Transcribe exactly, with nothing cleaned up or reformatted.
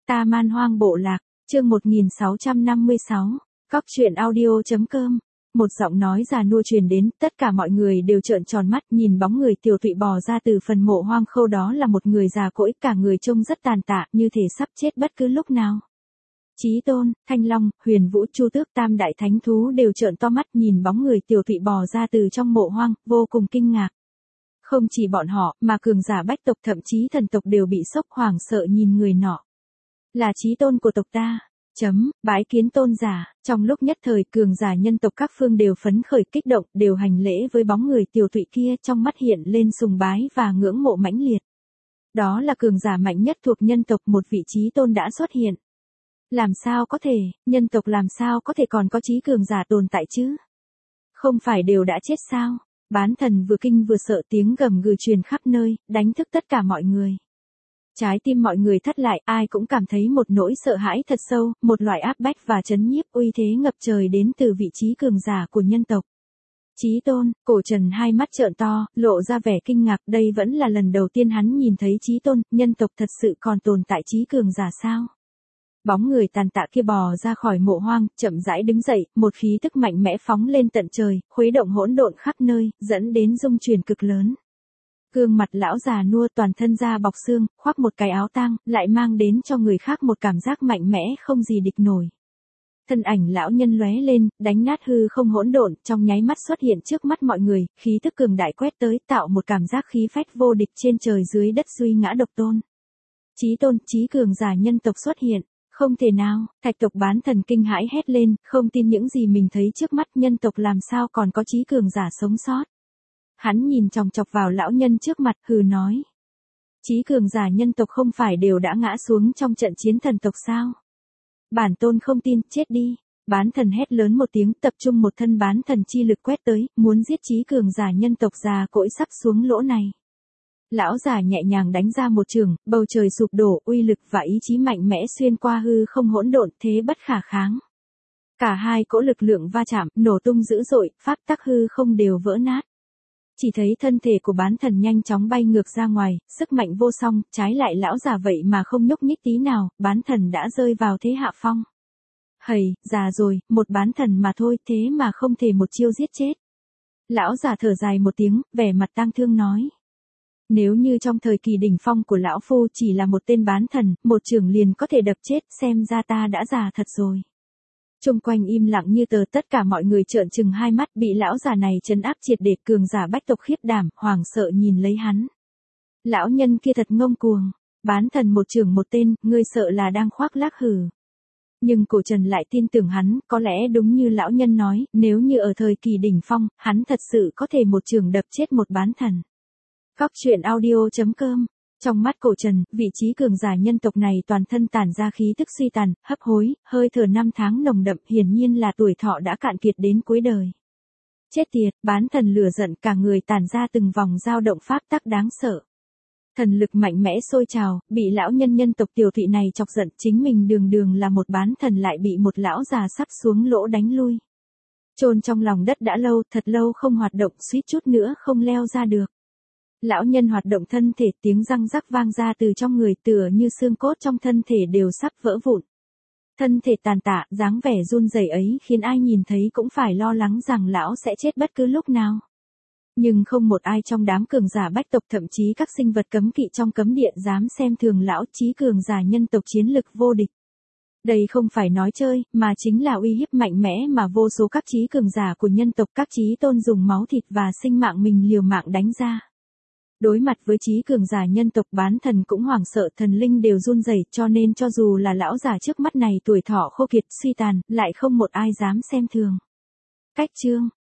Ta Man Hoang Bộ Lạc, chương một nghìn sáu trăm năm mươi sáu, Cóc truyện audio.com. Một giọng nói già nua truyền đến, tất cả mọi người đều trợn tròn mắt nhìn bóng người Tiểu Thụy bò ra từ phần mộ hoang khâu, đó là một người già cỗi, cả người trông rất tàn tạ, như thể sắp chết bất cứ lúc nào. Chí Tôn, Thanh Long, Huyền Vũ, Chu Tước, tam đại thánh thú đều trợn to mắt nhìn bóng người Tiểu Thụy bò ra từ trong mộ hoang, vô cùng kinh ngạc. Không chỉ bọn họ, mà cường giả bách tộc thậm chí thần tộc đều bị sốc hoảng sợ nhìn người nọ. Là Chí Tôn của tộc ta. Chấm, bái kiến tôn giả. Trong lúc nhất thời, cường giả nhân tộc các phương đều phấn khởi kích động, đều hành lễ với bóng người Tiểu Thụy kia, trong mắt hiện lên sùng bái và ngưỡng mộ mãnh liệt. Đó là cường giả mạnh nhất thuộc nhân tộc, một vị Chí Tôn đã xuất hiện. Làm sao có thể, nhân tộc làm sao có thể còn có chí cường giả tồn tại chứ? Không phải đều đã chết sao? Bán thần vừa kinh vừa sợ, tiếng gầm gừ truyền khắp nơi, đánh thức tất cả mọi người. Trái tim mọi người thắt lại, ai cũng cảm thấy một nỗi sợ hãi thật sâu, một loại áp bách và chấn nhiếp uy thế ngập trời đến từ vị trí cường giả của nhân tộc. Chí Tôn, Cổ Trần hai mắt trợn to, lộ ra vẻ kinh ngạc, đây vẫn là lần đầu tiên hắn nhìn thấy Chí Tôn, nhân tộc thật sự còn tồn tại chí cường giả sao? Bóng người tàn tạ kia bò ra khỏi mộ hoang, chậm rãi đứng dậy, một khí tức mạnh mẽ phóng lên tận trời, khuấy động hỗn độn khắp nơi, dẫn đến rung chuyển cực lớn. Gương mặt lão già nua, toàn thân da bọc xương, khoác một cái áo tang, lại mang đến cho người khác một cảm giác mạnh mẽ không gì địch nổi. Thân ảnh lão nhân lóe lên, đánh nát hư không hỗn độn, trong nháy mắt xuất hiện trước mắt mọi người, khí tức cường đại quét tới, tạo một cảm giác khí phách vô địch trên trời dưới đất, duy ngã độc tôn. Chí Tôn, chí cường giả nhân tộc xuất hiện. Không thể nào, Thạch tộc bán thần kinh hãi hét lên, không tin những gì mình thấy trước mắt, nhân tộc làm sao còn có chí cường giả sống sót. Hắn nhìn chòng chọc vào lão nhân trước mặt, hừ nói. Chí cường giả nhân tộc không phải đều đã ngã xuống trong trận chiến thần tộc sao? Bản tôn không tin, chết đi. Bán thần hét lớn một tiếng, tập trung một thân bán thần chi lực quét tới, muốn giết chí cường giả nhân tộc già cỗi sắp xuống lỗ này. Lão già nhẹ nhàng đánh ra một trường, bầu trời sụp đổ, uy lực và ý chí mạnh mẽ xuyên qua hư không hỗn độn, thế bất khả kháng. Cả hai cỗ lực lượng va chạm, nổ tung dữ dội, pháp tắc hư không đều vỡ nát. Chỉ thấy thân thể của bán thần nhanh chóng bay ngược ra ngoài, sức mạnh vô song, trái lại lão già vậy mà không nhúc nhích tí nào, bán thần đã rơi vào thế hạ phong. Hầy, già rồi, một bán thần mà thôi, thế mà không thể một chiêu giết chết. Lão già thở dài một tiếng, vẻ mặt tang thương nói. Nếu như trong thời kỳ đỉnh phong của lão phu chỉ là một tên bán thần, một chưởng liền có thể đập chết, xem ra ta đã già thật rồi. Trung quanh im lặng như tờ, tất cả mọi người trợn trừng hai mắt, bị lão già này trấn áp triệt để, cường giả bách tộc khiếp đảm, hoảng sợ nhìn lấy hắn. Lão nhân kia thật ngông cuồng, bán thần một chưởng một tên, ngươi sợ là đang khoác lác hử. Nhưng Cổ Trần lại tin tưởng hắn, có lẽ đúng như lão nhân nói, nếu như ở thời kỳ đỉnh phong, hắn thật sự có thể một chưởng đập chết một bán thần. Cóc truyện audio.com. Trong mắt Cổ Trần, vị trí cường giả nhân tộc này toàn thân tản ra khí tức suy tàn, hấp hối, hơi thở năm tháng nồng đậm, hiển nhiên là tuổi thọ đã cạn kiệt đến cuối đời. Chết tiệt, bán thần lửa giận, cả người tản ra từng vòng dao động pháp tắc đáng sợ. Thần lực mạnh mẽ sôi trào, bị lão nhân nhân tộc Tiểu Thụy này chọc giận, chính mình đường đường là một bán thần lại bị một lão già sắp xuống lỗ đánh lui. Chôn trong lòng đất đã lâu, thật lâu không hoạt động, suýt chút nữa không leo ra được. Lão nhân hoạt động thân thể, tiếng răng rắc vang ra từ trong người, tựa như xương cốt trong thân thể đều sắp vỡ vụn. Thân thể tàn tạ, dáng vẻ run rẩy ấy khiến ai nhìn thấy cũng phải lo lắng rằng lão sẽ chết bất cứ lúc nào. Nhưng không một ai trong đám cường giả bách tộc, thậm chí các sinh vật cấm kỵ trong cấm địa dám xem thường lão, chí cường giả nhân tộc chiến lực vô địch. Đây không phải nói chơi, mà chính là uy hiếp mạnh mẽ mà vô số các chí cường giả của nhân tộc, các chí tôn dùng máu thịt và sinh mạng mình liều mạng đánh ra. Đối mặt với chí cường giả nhân tộc, bán thần cũng hoảng sợ, thần linh đều run rẩy, cho nên cho dù là lão già trước mắt này tuổi thọ khô kiệt suy tàn, lại không một ai dám xem thường. Cách chương,